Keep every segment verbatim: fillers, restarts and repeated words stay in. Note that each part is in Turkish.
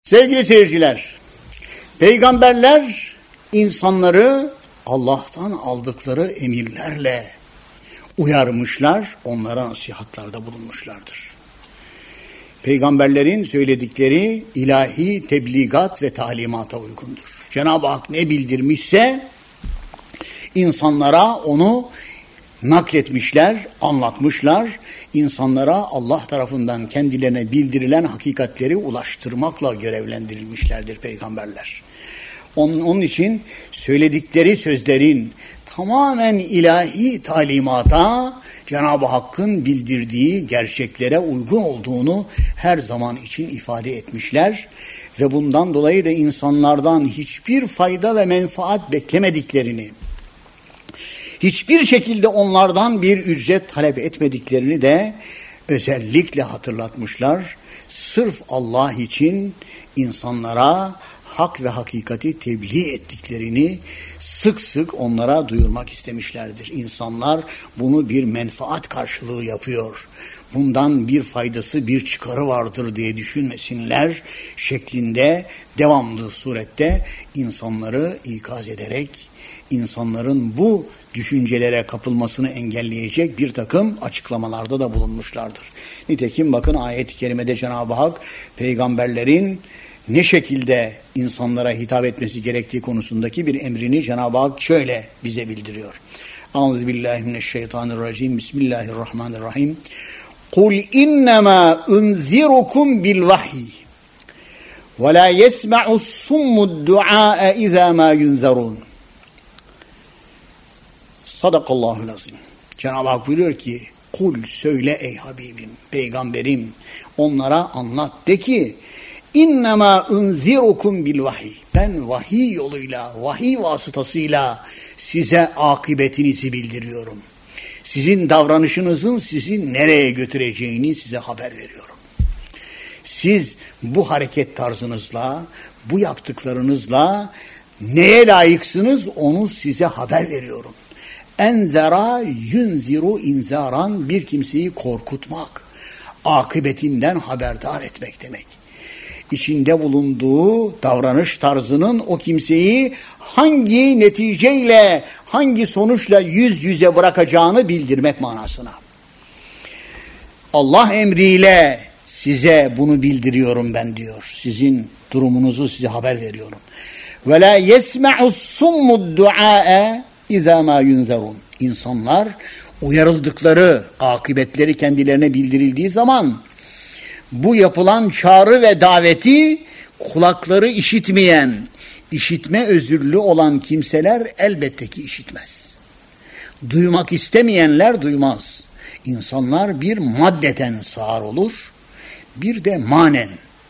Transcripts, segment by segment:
Sevgili seyirciler, peygamberler insanları Allah'tan aldıkları emirlerle uyarmışlar, onlara nasihatlarda bulunmuşlardır. Peygamberlerin söyledikleri ilahi tebligat ve talimata uygundur. Cenab-ı Hak ne bildirmişse insanlara onu nakletmişler, anlatmışlar. İnsanlara Allah tarafından kendilerine bildirilen hakikatleri ulaştırmakla görevlendirilmişlerdir peygamberler. Onun, onun için söyledikleri sözlerin tamamen ilahi talimata, Cenab-ı Hakk'ın bildirdiği gerçeklere uygun olduğunu her zaman için ifade etmişler. Ve bundan dolayı da insanlardan hiçbir fayda ve menfaat beklemediklerini, hiçbir şekilde onlardan bir ücret talep etmediklerini de özellikle hatırlatmışlar. Sırf Allah için insanlara hak ve hakikati tebliğ ettiklerini sık sık onlara duyurmak istemişlerdir. İnsanlar bunu bir menfaat karşılığı yapıyor, bundan bir faydası, bir çıkarı vardır diye düşünmesinler şeklinde devamlı surette insanları ikaz ederek, insanların bu düşüncelere kapılmasını engelleyecek bir takım açıklamalarda da bulunmuşlardır. Nitekim bakın ayet-i kerimede Cenab-ı Hak peygamberlerin ne şekilde insanlara hitap etmesi gerektiği konusundaki bir emrini Cenab-ı Hak şöyle bize bildiriyor. Euzubillahimineşşeytanirracim. Bismillahirrahmanirrahim. Kul innema unzirukum bil vahiy ve la yesma'us summud du'a iza ma yunzarun. Sadakallahul azim. Cenab-ı Hak buyuruyor ki, kul söyle ey Habibim, peygamberim, onlara anlat, de ki İnnemâ unzirukum bil vahiy. Ben vahiy yoluyla, vahiy vasıtasıyla size akıbetinizi bildiriyorum. Sizin davranışınızın sizi nereye götüreceğini size haber veriyorum. Siz bu hareket tarzınızla, bu yaptıklarınızla neye layıksınız onu size haber veriyorum. Enzera yunziru inzaran, bir kimseyi korkutmak, akıbetinden haberdar etmek demek. İçinde bulunduğu davranış tarzının o kimseyi hangi neticeyle, hangi sonuçla yüz yüze bırakacağını bildirmek manasına. Allah emriyle size bunu bildiriyorum ben diyor. Sizin durumunuzu size haber veriyorum. Ve la yesma'us summud du'a iza ma yunzarun. İnsanlar uyarıldıkları, akıbetleri kendilerine bildirildiği zaman bu yapılan çağrı ve daveti kulakları işitmeyen, işitme özürlü olan kimseler elbette ki işitmez. Duymak istemeyenler duymaz. İnsanlar bir maddeten sağır olur, bir de manen.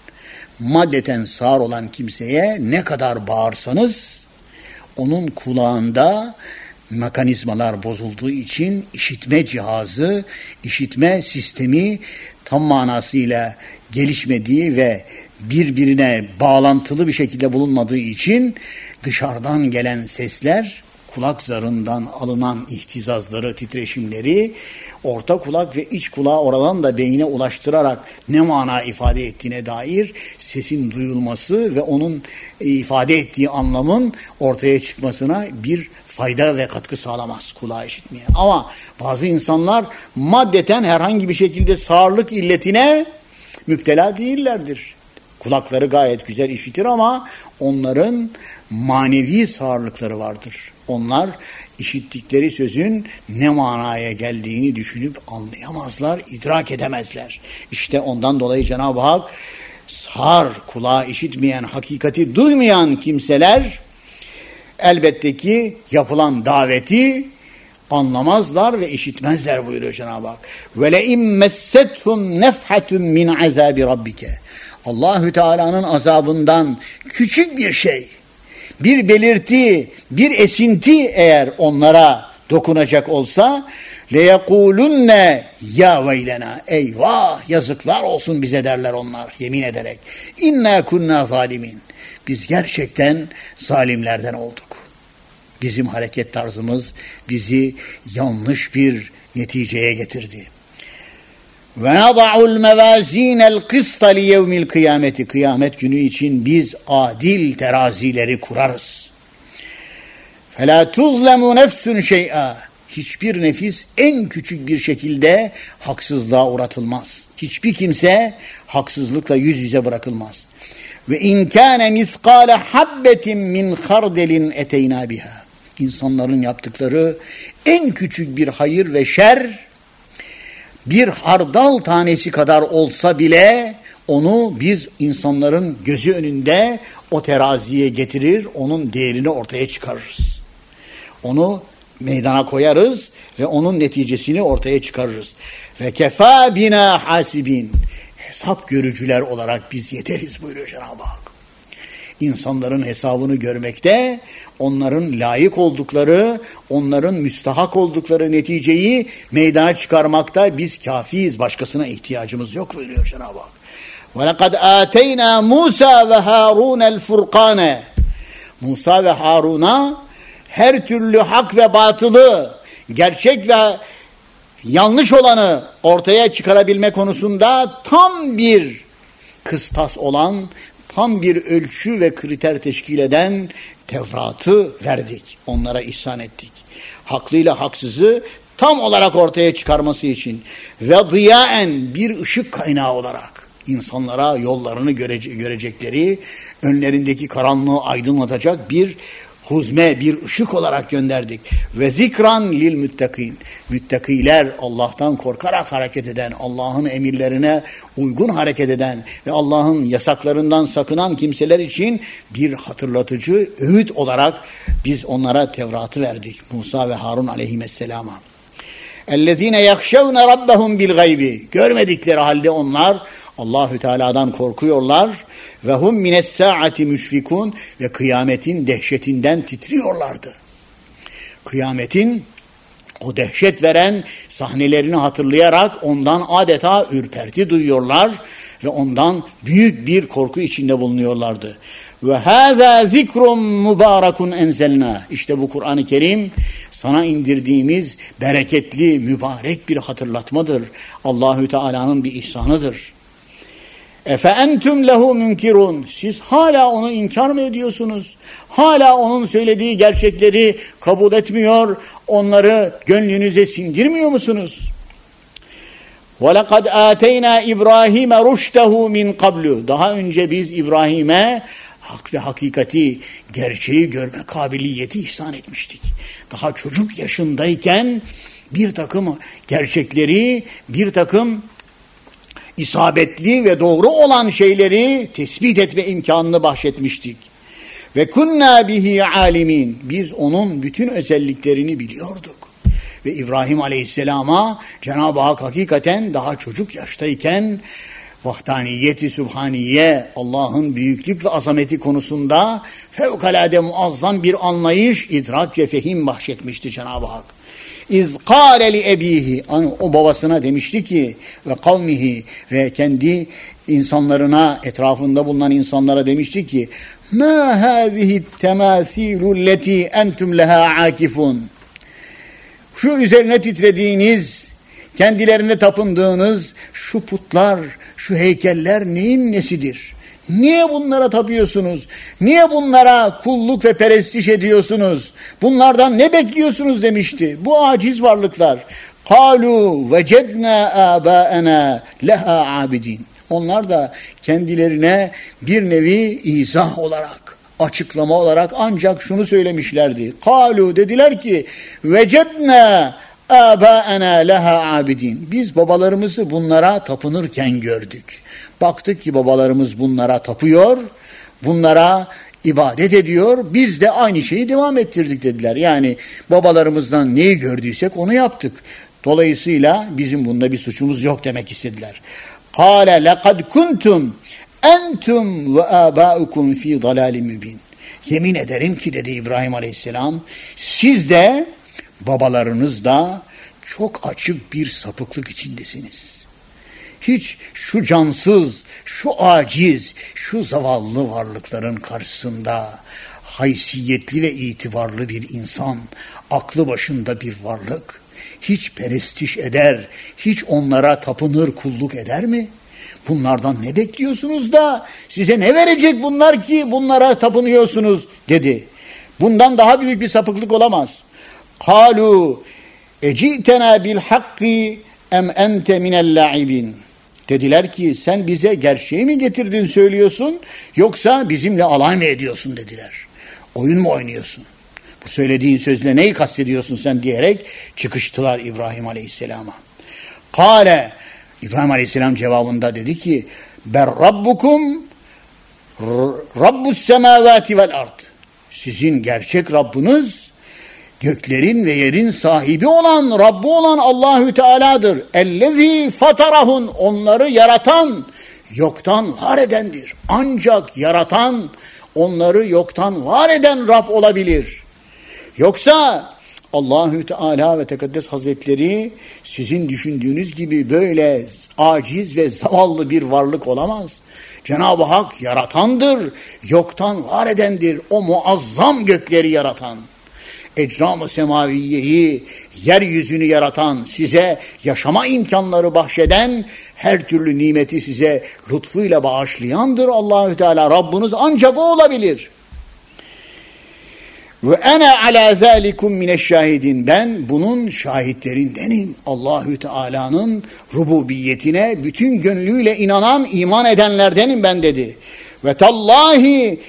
Maddeten sağır olan kimseye ne kadar bağırsanız, onun kulağında mekanizmalar bozulduğu için işitme cihazı, işitme sistemi tam manasıyla gelişmediği ve birbirine bağlantılı bir şekilde bulunmadığı için dışarıdan gelen sesler, kulak zarından alınan ihtizazları, titreşimleri orta kulak ve iç kulağı oradan da beyine ulaştırarak ne mana ifade ettiğine dair sesin duyulması ve onun ifade ettiği anlamın ortaya çıkmasına bir fayda ve katkı sağlamaz kulağı işitmeyen. Ama bazı insanlar maddeten herhangi bir şekilde sağırlık illetine müptela değillerdir. Kulakları gayet güzel işitir ama onların manevi sağırlıkları vardır. Onlar işittikleri sözün ne manaya geldiğini düşünüp anlayamazlar, idrak edemezler. İşte ondan dolayı Cenab-ı Hak sağır, kulağı işitmeyen, hakikati duymayan kimseler elbette ki yapılan daveti anlamazlar ve işitmezler buyuruyor Cenab-ı Hak. Ve le immessethum nefhatun min azabi rabbike. Allahü Teala'nın azabından küçük bir şey, bir belirti, bir esinti eğer onlara dokunacak olsa leyekulunne ya veylena, eyvah yazıklar olsun bize derler onlar yemin ederek. İnna kunna zalimin. Biz gerçekten zalimlerden olduk. Bizim hareket tarzımız bizi yanlış bir neticeye getirdi. Ve nada'ul mevazinel kısta li yevmil kıyameti. Kıyamet günü için biz adil terazileri kurarız. Fela tuzlemu nefsun şey'a. Hiçbir nefis en küçük bir şekilde haksızlığa uğratılmaz. Hiçbir kimse haksızlıkla yüz yüze bırakılmaz. Ve in kâne miskâle habbetin min hardelin eteyna biha. İnsanların yaptıkları en küçük bir hayır ve şer bir hardal tanesi kadar olsa bile onu biz insanların gözü önünde o teraziye getirir, onun değerini ortaya çıkarırız. Onu meydana koyarız ve onun neticesini ortaya çıkarırız. Ve kefâ bina hasibin. Hesap görücüler olarak biz yeteriz buyuruyor Cenab-ı Hak. İnsanların hesabını görmekte, onların layık oldukları, onların müstahak oldukları neticeyi meydana çıkarmakta biz kafiyiz. Başkasına ihtiyacımız yok buyuruyor Cenab-ı Hak. وَلَقَدْ آتَيْنَا مُوسَى وَهَارُونَ الْفُرْقَانَ. Musa ve Harun'a her türlü hak ve batılı, gerçek ve yanlış olanı ortaya çıkarabilme konusunda tam bir kıstas olan, tam bir ölçü ve kriter teşkil eden Tevrat'ı verdik. Onlara ihsan ettik. Haklıyla haksızı tam olarak ortaya çıkarması için ve diyaen bir ışık kaynağı olarak insanlara yollarını görece- görecekleri, önlerindeki karanlığı aydınlatacak bir huzme, bir ışık olarak gönderdik. Ve zikran lil müttakîn. Müttakiler, Allah'tan korkarak hareket eden, Allah'ın emirlerine uygun hareket eden ve Allah'ın yasaklarından sakınan kimseler için bir hatırlatıcı öğüt olarak biz onlara Tevrat'ı verdik. Musa ve Harun aleyhisselama. اَلَّذ۪ينَ يَخْشَوْنَ رَبَّهُمْ بِالْغَيْبِ. Görmedikleri halde onlar Allahü Teala'dan korkuyorlar ve hum mines saati müşfikun ve kıyametin dehşetinden titriyorlardı. Kıyametin o dehşet veren sahnelerini hatırlayarak ondan adeta ürperti duyuyorlar ve ondan büyük bir korku içinde bulunuyorlardı. Ve hâzâ zikrun mübârekun enzelnâ. İşte bu Kur'an-ı Kerim sana indirdiğimiz bereketli, mübarek bir hatırlatmadır. Allahü Teala'nın bir ihsanıdır. Efe entum lehu münkirun. Siz hala onu inkar mı ediyorsunuz? Hala onun söylediği gerçekleri kabul etmiyor, onları gönlünüze sindirmiyor musunuz? وَلَقَدْ آتَيْنَا İbrahim'e رُشْتَهُ min قَبْلُ. Daha önce biz İbrahim'e hak ve hakikati, gerçeği görme kabiliyeti ihsan etmiştik. Daha çocuk yaşındayken bir takım gerçekleri, bir takım isabetli ve doğru olan şeyleri tespit etme imkanını bahşetmiştik. Ve kunna bihi alimin. Biz onun bütün özelliklerini biliyorduk. Ve İbrahim Aleyhisselam'a Cenab-ı Hak hakikaten daha çocuk yaştayken vahdaniyeti sübhaniye, Allah'ın büyüklük ve azameti konusunda fevkalade muazzam bir anlayış, idrak ve fehim bahşetmişti Cenab-ı Hak. İz kâle li ebihi, o babasına demişti ki ve kavmihi ve kendi insanlarına, etrafında bulunan insanlara demişti ki mâ hâzihi temâthîlü lletî entüm lehâ âkifun. Şu üzerine titrediğiniz, kendilerine tapındığınız şu putlar, şu heykeller neyin nesidir? Niye bunlara tapıyorsunuz? Niye bunlara kulluk ve perestiş ediyorsunuz? Bunlardan ne bekliyorsunuz demişti. Bu aciz varlıklar. قَالُوا وَجَدْنَا آبَاءَنَا لَهَا عَابِدِينَ. Onlar da kendilerine bir nevi izah olarak, açıklama olarak ancak şunu söylemişlerdi. قَالُوا dediler ki وَجَدْنَا آبَاءَنَا لَهَا عَابِدِينَ. Biz babalarımızı bunlara tapınırken gördük. Baktık ki babalarımız bunlara tapıyor, bunlara ibadet ediyor, biz de aynı şeyi devam ettirdik dediler. Yani babalarımızdan neyi gördüysek onu yaptık. Dolayısıyla bizim bunda bir suçumuz yok demek istediler. قَالَ لَقَدْ كُنْتُمْ اَنْتُمْ وَآبَاؤُكُمْ ف۪ي ضَلَالٍ مُب۪ينَ. Yemin ederim ki dedi İbrahim Aleyhisselam, siz de babalarınız da çok açık bir sapıklık içindesiniz. Hiç şu cansız, şu aciz, şu zavallı varlıkların karşısında haysiyetli ve itibarlı bir insan, aklı başında bir varlık, hiç perestiş eder, hiç onlara tapınır, kulluk eder mi? Bunlardan ne bekliyorsunuz da size ne verecek bunlar ki bunlara tapınıyorsunuz dedi. Bundan daha büyük bir sapıklık olamaz. Kalu ecitena bil hakki em ente minel la'ibin. Dediler ki sen bize gerçeği mi getirdin söylüyorsun yoksa bizimle alay mı ediyorsun dediler. Oyun mu oynuyorsun? Bu söylediğin sözle neyi kastediyorsun sen diyerek çıkıştılar İbrahim Aleyhisselam'a. Kale İbrahim Aleyhisselam cevabında dedi ki ben Rabbukum Rabbus semavati vel ard. Sizin gerçek Rabbiniz göklerin ve yerin sahibi olan, Rabbi olan Allahü Teala'dır. Ellezî fatarahun, onları yaratan, yoktan var edendir. Ancak yaratan, onları yoktan var eden Rab olabilir. Yoksa Allahü Teala ve Tekaddes Hazretleri sizin düşündüğünüz gibi böyle aciz ve zavallı bir varlık olamaz. Cenab-ı Hak yaratandır, yoktan var edendir. O muazzam gökleri yaratan, ecram-ı semaviyeyi, yeryüzünü yaratan, size yaşama imkanları bahşeden, her türlü nimeti size lütfuyla bağışlayandır Allahü Teala. Rabbiniz ancak o olabilir. Ve ana ala zalikum mineşşahidin. Ben bunun şahitlerindenim. Allahü Teala'nın rububiyetine bütün gönlüyle inanan, iman edenlerdenim ben dedi. Ve tallahi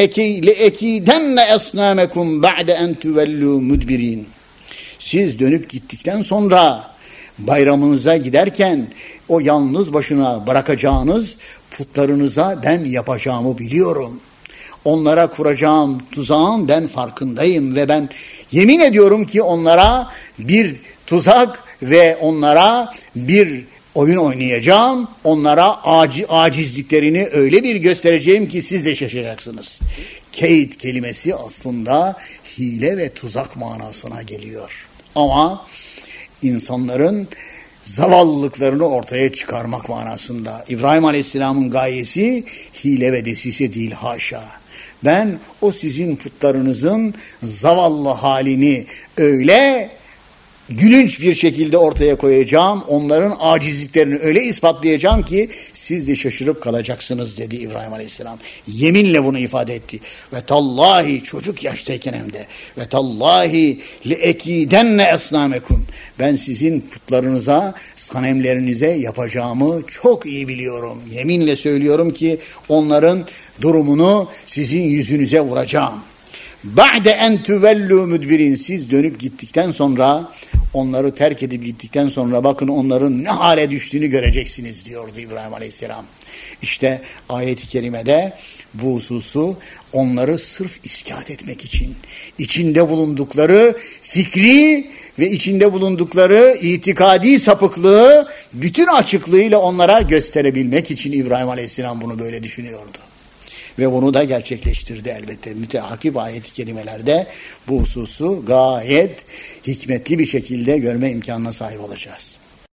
leekidenne esnamekum ba'de en tuvellu mudbirin. Siz dönüp gittikten sonra bayramınıza giderken o yalnız başına bırakacağınız putlarınıza ben yapacağımı biliyorum. Onlara kuracağım tuzağın ben farkındayım ve ben yemin ediyorum ki onlara bir tuzak ve onlara bir oyun oynayacağım. Onlara aci, acizliklerini öyle bir göstereceğim ki siz de şaşıracaksınız. Keyd kelimesi aslında hile ve tuzak manasına geliyor. Ama insanların zavallılıklarını ortaya çıkarmak manasında. İbrahim Aleyhisselam'ın gayesi hile ve desise değil, haşa. Ben o sizin putlarınızın zavallı halini öyle gülünç bir şekilde ortaya koyacağım. Onların acizliklerini öyle ispatlayacağım ki siz de şaşırıp kalacaksınız dedi İbrahim Aleyhisselam. Yeminle bunu ifade etti. Ve tallahi, çocuk yaştayken hem de, ve tallahi leekidenne esnamekum. Ben sizin putlarınıza, sanemlerinize yapacağımı çok iyi biliyorum. Yeminle söylüyorum ki onların durumunu sizin yüzünüze vuracağım. Ba'de en tuvellu mudbirin. Siz dönüp gittikten sonra, onları terk edip gittikten sonra bakın onların ne hale düştüğünü göreceksiniz diyordu İbrahim Aleyhisselam. İşte ayet-i kerimede bu hususu onları sırf iskat etmek için, içinde bulundukları fikri ve içinde bulundukları itikadi sapıklığı bütün açıklığıyla onlara gösterebilmek için İbrahim Aleyhisselam bunu böyle düşünüyordu. Ve bunu da gerçekleştirdi elbette. Müteakip ayet-i kerimelerde bu hususu gayet hikmetli bir şekilde görme imkanına sahip olacağız.